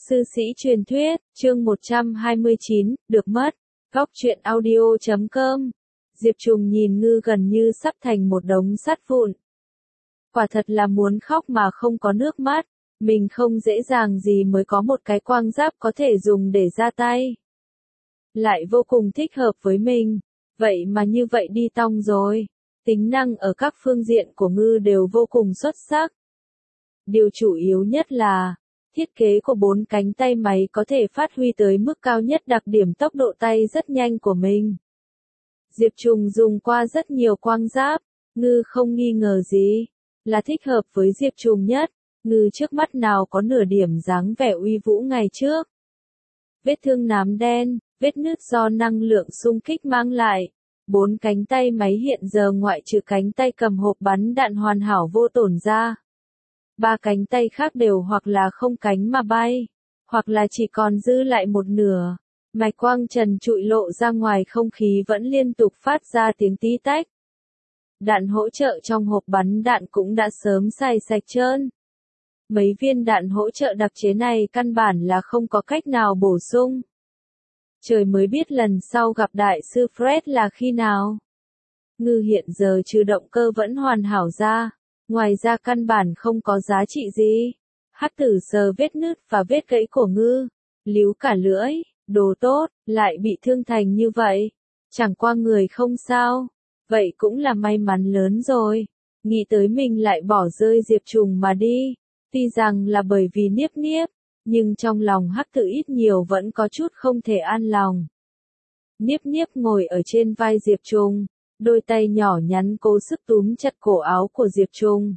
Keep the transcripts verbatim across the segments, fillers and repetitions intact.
Sư sĩ truyền thuyết, chương một trăm hai mươi chín, được mất. Góc truyện audio chấm com. Diệp Trùng nhìn Ngư gần như sắp thành một đống sắt vụn. Quả thật là muốn khóc mà không có nước mắt. Mình không dễ dàng gì mới có một cái quang giáp có thể dùng để ra tay. Lại vô cùng thích hợp với mình. Vậy mà như vậy đi tong rồi. Tính năng ở các phương diện của Ngư đều vô cùng xuất sắc. Điều chủ yếu nhất là thiết kế của bốn cánh tay máy có thể phát huy tới mức cao nhất đặc điểm tốc độ tay rất nhanh của mình. Diệp Trùng dùng qua rất nhiều quang giáp, Ngư không nghi ngờ gì, là thích hợp với Diệp Trùng nhất. Ngư trước mắt nào có nửa điểm dáng vẻ uy vũ ngày trước. Vết thương nám đen, vết nứt do năng lượng xung kích mang lại. Bốn cánh tay máy hiện giờ ngoại trừ cánh tay cầm hộp bắn đạn hoàn hảo vô tổn ra. Ba cánh tay khác đều hoặc là không cánh mà bay, hoặc là chỉ còn dư lại một nửa. Mạch quang trần trụi lộ ra ngoài, không khí vẫn liên tục phát ra tiếng tí tách. Đạn hỗ trợ trong hộp bắn đạn cũng đã sớm xài sạch trơn. Mấy viên đạn hỗ trợ đặc chế này căn bản là không có cách nào bổ sung. Trời mới biết lần sau gặp đại sư Fred là khi nào. Ngư hiện giờ trừ động cơ vẫn hoàn hảo ra. Ngoài ra căn bản không có giá trị gì. Hắc tử sờ vết nứt và vết gãy của Ngư, líu cả lưỡi, đồ tốt, lại bị thương thành như vậy. Chẳng qua người không sao, vậy cũng là may mắn lớn rồi. Nghĩ tới mình lại bỏ rơi Diệp Trùng mà đi, tuy rằng là bởi vì Niếp Niếp, nhưng trong lòng Hắc tử ít nhiều vẫn có chút không thể an lòng. Niếp Niếp ngồi ở trên vai Diệp Trùng. Đôi tay nhỏ nhắn cố sức túm chặt cổ áo của Diệp Trùng.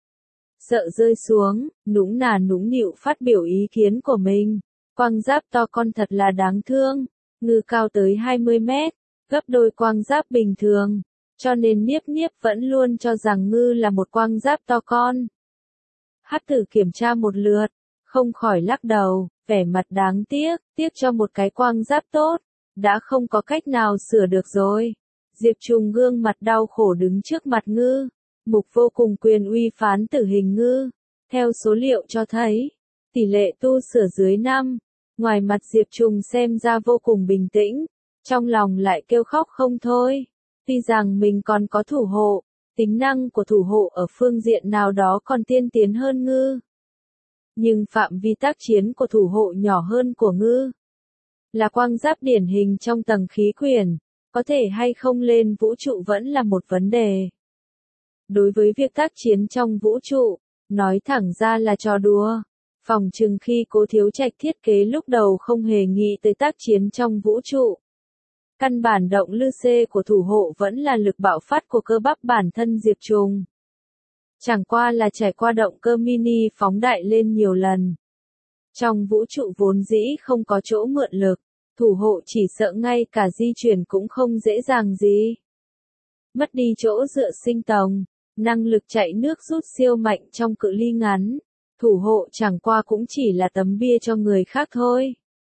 Sợ rơi xuống, nũng nà nũng nịu phát biểu ý kiến của mình. Quang giáp to con thật là đáng thương. Ngư cao tới hai mươi mét, gấp đôi quang giáp bình thường. Cho nên Niếp Niếp vẫn luôn cho rằng Ngư là một quang giáp to con. Hắc tử kiểm tra một lượt, không khỏi lắc đầu, vẻ mặt đáng tiếc, tiếc cho một cái quang giáp tốt. Đã không có cách nào sửa được rồi. Diệp Trùng gương mặt đau khổ đứng trước mặt Ngư. Mục vô cùng quyền uy phán tử hình Ngư. Theo số liệu cho thấy, tỷ lệ tu sửa dưới năm. Ngoài mặt Diệp Trùng xem ra vô cùng bình tĩnh, trong lòng lại kêu khóc không thôi. Tuy rằng mình còn có thủ hộ, tính năng của thủ hộ ở phương diện nào đó còn tiên tiến hơn Ngư. Nhưng phạm vi tác chiến của thủ hộ nhỏ hơn của Ngư. Là quang giáp điển hình trong tầng khí quyển. Có thể hay không lên vũ trụ vẫn là một vấn đề. Đối với việc tác chiến trong vũ trụ, nói thẳng ra là trò đùa. Phòng chừng khi Cố Thiếu Trạch thiết kế lúc đầu không hề nghĩ tới tác chiến trong vũ trụ. Căn bản động lư xê của thủ hộ vẫn là lực bạo phát của cơ bắp bản thân Diệp Trùng. Chẳng qua là trải qua động cơ mini phóng đại lên nhiều lần. Trong vũ trụ vốn dĩ không có chỗ mượn lực. Thủ hộ chỉ sợ ngay cả di chuyển cũng không dễ dàng gì. Mất đi chỗ dựa sinh tồn, năng lực chạy nước rút siêu mạnh trong cự ly ngắn. Thủ hộ chẳng qua cũng chỉ là tấm bia cho người khác thôi.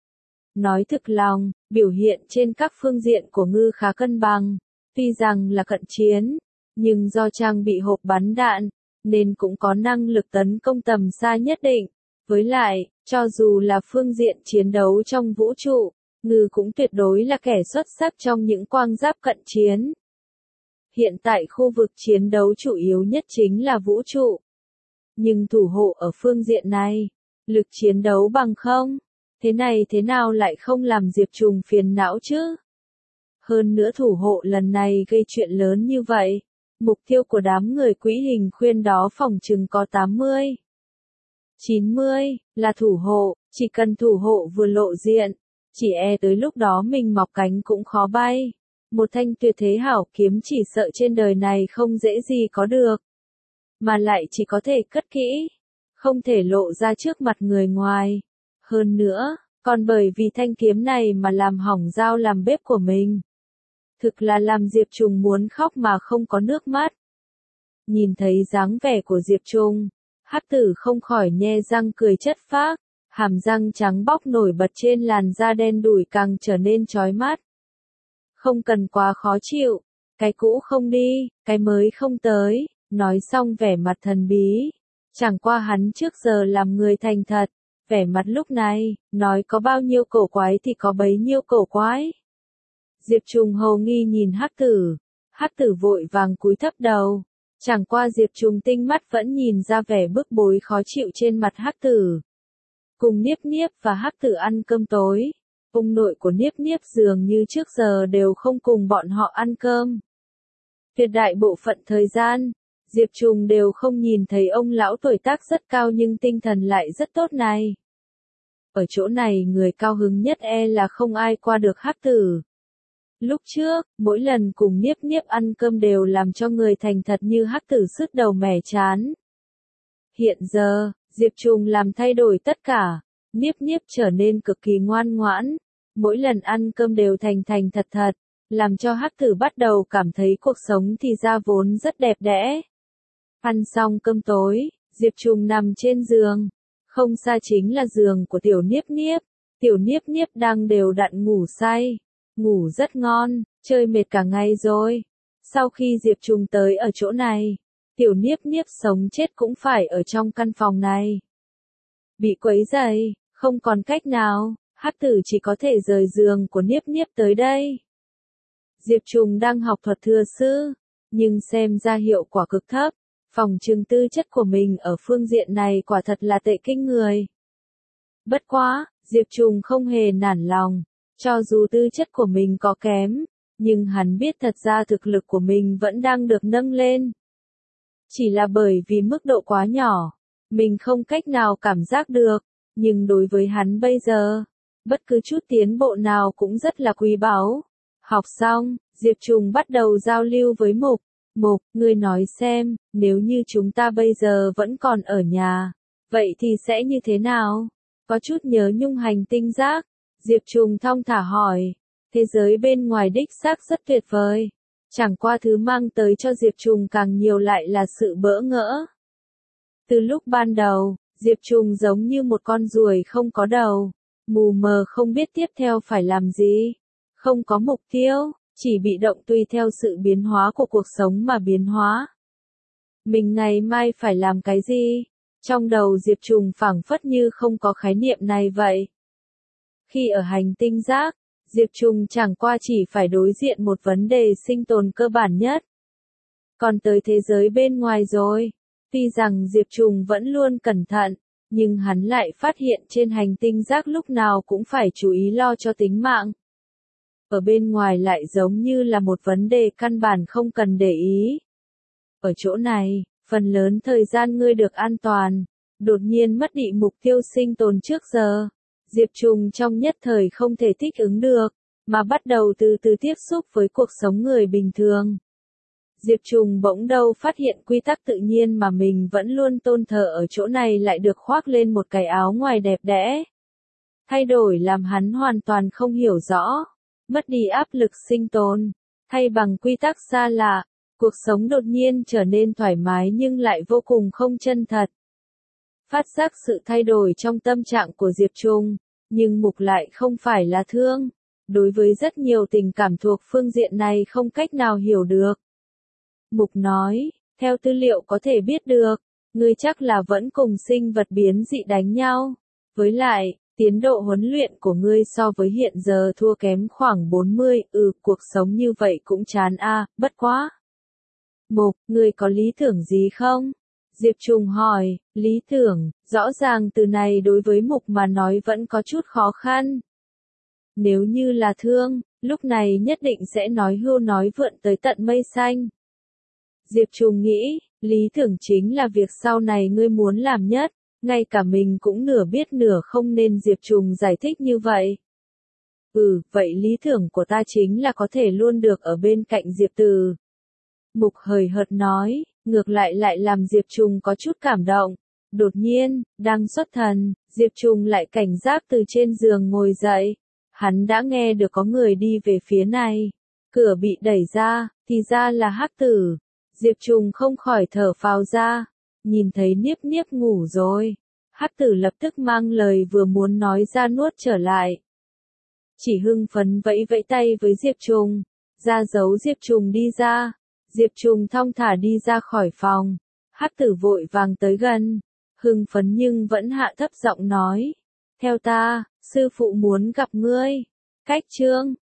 Nói thực lòng, biểu hiện trên các phương diện của Ngư khá cân bằng. Tuy rằng là cận chiến, nhưng do trang bị hộp bắn đạn, nên cũng có năng lực tấn công tầm xa nhất định. Với lại, cho dù là phương diện chiến đấu trong vũ trụ, Ngư cũng tuyệt đối là kẻ xuất sắc trong những quang giáp cận chiến. Hiện tại khu vực chiến đấu chủ yếu nhất chính là vũ trụ. Nhưng thủ hộ ở phương diện này, lực chiến đấu bằng không? Thế này thế nào lại không làm Diệp Trùng phiền não chứ? Hơn nữa thủ hộ lần này gây chuyện lớn như vậy. Mục tiêu của đám người quỹ hình khuyên đó phòng chừng có tám mươi, chín mươi, là thủ hộ, chỉ cần thủ hộ vừa lộ diện. Chỉ e tới lúc đó mình mọc cánh cũng khó bay. Một thanh tuyệt thế hảo kiếm chỉ sợ trên đời này không dễ gì có được. Mà lại chỉ có thể cất kỹ. Không thể lộ ra trước mặt người ngoài. Hơn nữa, còn bởi vì thanh kiếm này mà làm hỏng dao làm bếp của mình. Thực là làm Diệp Trùng muốn khóc mà không có nước mắt. Nhìn thấy dáng vẻ của Diệp Trùng, Hắc tử không khỏi nhe răng cười chất phác. Hàm răng trắng bóc nổi bật trên làn da đen đủi càng trở nên chói mắt. Không cần quá khó chịu, cái cũ không đi, cái mới không tới, nói xong vẻ mặt thần bí. Chẳng qua hắn trước giờ làm người thành thật, Vẻ mặt lúc này, nói có bao nhiêu cổ quái thì có bấy nhiêu cổ quái. Diệp Trùng hầu nghi nhìn Hắc Tử, Hắc Tử vội vàng cúi thấp đầu. Chẳng qua Diệp Trùng tinh mắt vẫn nhìn ra vẻ bức bối khó chịu trên mặt Hắc Tử. Cùng Niếp Niếp và Hắc Tử ăn cơm tối, ông nội của Niếp Niếp dường như trước giờ đều không cùng bọn họ ăn cơm. Tuyệt đại bộ phận thời gian, Diệp Trùng đều không nhìn thấy ông lão tuổi tác rất cao nhưng tinh thần lại rất tốt này. Ở chỗ này người cao hứng nhất e là không ai qua được Hắc Tử. Lúc trước, mỗi lần cùng Niếp Niếp ăn cơm đều làm cho người thành thật như Hắc Tử sứt đầu mẻ chán. Hiện giờ, Diệp Trùng làm thay đổi tất cả, Niếp Niếp trở nên cực kỳ ngoan ngoãn, mỗi lần ăn cơm đều thành thành thật thật, làm cho Hắc Tử bắt đầu cảm thấy cuộc sống thì ra vốn rất đẹp đẽ. Ăn xong cơm tối, Diệp Trùng nằm trên giường, không xa chính là giường của Tiểu Niếp Niếp, Tiểu Niếp Niếp đang đều đặn ngủ say, ngủ rất ngon, chơi mệt cả ngày rồi. Sau khi Diệp Trùng tới ở chỗ này, Tiểu Niếp Niếp sống chết cũng phải ở trong căn phòng này. Bị quấy rầy, không còn cách nào, Hắc Tử chỉ có thể rời giường của Niếp Niếp tới đây. Diệp Trùng đang học thuật thừa sư, nhưng xem ra hiệu quả cực thấp, phòng trừng tư chất của mình ở phương diện này quả thật là tệ kinh người. Bất quá, Diệp Trùng không hề nản lòng, cho dù tư chất của mình có kém, nhưng hắn biết thật ra thực lực của mình vẫn đang được nâng lên. Chỉ là bởi vì mức độ quá nhỏ, mình không cách nào cảm giác được, nhưng đối với hắn bây giờ, bất cứ chút tiến bộ nào cũng rất là quý báu. Học xong, Diệp Trùng bắt đầu giao lưu với Mục. Mục, ngươi nói xem, nếu như chúng ta bây giờ vẫn còn ở nhà, vậy thì sẽ như thế nào? Có chút nhớ nhung hành tinh rác, Diệp Trùng thong thả hỏi. Thế giới bên ngoài đích xác rất tuyệt vời. Chẳng qua thứ mang tới cho Diệp Trùng càng nhiều lại là sự bỡ ngỡ. Từ lúc ban đầu, Diệp Trùng giống như một con ruồi không có đầu, mù mờ không biết tiếp theo phải làm gì, không có mục tiêu, chỉ bị động tùy theo sự biến hóa của cuộc sống mà biến hóa. Mình ngày mai phải làm cái gì? Trong đầu Diệp Trùng phảng phất như không có khái niệm này vậy. Khi ở hành tinh rác, Diệp Trùng chẳng qua chỉ phải đối diện một vấn đề sinh tồn cơ bản nhất. Còn tới thế giới bên ngoài rồi, tuy rằng Diệp Trùng vẫn luôn cẩn thận, nhưng hắn lại phát hiện trên hành tinh rác lúc nào cũng phải chú ý lo cho tính mạng. Ở bên ngoài lại giống như là một vấn đề căn bản không cần để ý. Ở chỗ này, phần lớn thời gian ngươi được an toàn, đột nhiên mất đi mục tiêu sinh tồn trước giờ. Diệp Trùng trong nhất thời không thể thích ứng được, mà bắt đầu từ từ tiếp xúc với cuộc sống người bình thường. Diệp Trùng bỗng đâu phát hiện quy tắc tự nhiên mà mình vẫn luôn tôn thờ ở chỗ này lại được khoác lên một cái áo ngoài đẹp đẽ. Thay đổi làm hắn hoàn toàn không hiểu rõ, mất đi áp lực sinh tồn, thay bằng quy tắc xa lạ, cuộc sống đột nhiên trở nên thoải mái nhưng lại vô cùng không chân thật. Phát giác sự thay đổi trong tâm trạng của Diệp Trùng, nhưng Mục lại không phải là thương. Đối với rất nhiều tình cảm thuộc phương diện này không cách nào hiểu được. Mục nói, theo tư liệu có thể biết được, ngươi chắc là vẫn cùng sinh vật biến dị đánh nhau. Với lại, tiến độ huấn luyện của ngươi so với hiện giờ thua kém khoảng bốn mươi, ừ, cuộc sống như vậy cũng chán a, à, bất quá. Mục, ngươi có lý tưởng gì không? Diệp Trùng hỏi, lý tưởng, rõ ràng từ này đối với Mục mà nói vẫn có chút khó khăn. Nếu như là thương, lúc này nhất định sẽ nói hưu nói vượn tới tận mây xanh. Diệp Trùng nghĩ, lý tưởng chính là việc sau này ngươi muốn làm nhất, ngay cả mình cũng nửa biết nửa không nên Diệp Trùng giải thích như vậy. Ừ, vậy lý tưởng của ta chính là có thể luôn được ở bên cạnh Diệp Từ. Mục hời hợt nói, ngược lại lại làm Diệp Trùng có chút cảm động. Đột nhiên, đang xuất thần, Diệp Trùng lại cảnh giác từ trên giường ngồi dậy. Hắn đã nghe được có người đi về phía này. Cửa bị đẩy ra, thì ra là Hắc Tử. Diệp Trùng không khỏi thở phào ra. Nhìn thấy Niếp Niếp ngủ rồi. Hắc Tử lập tức mang lời vừa muốn nói ra nuốt trở lại. Chỉ hưng phấn vẫy vẫy tay với Diệp Trùng. Ra dấu Diệp Trùng đi ra. Diệp Trùng thong thả đi ra khỏi phòng. Hắc Tử vội vàng tới gần. Hưng phấn nhưng vẫn hạ thấp giọng nói. Theo ta, sư phụ muốn gặp ngươi. Cách chương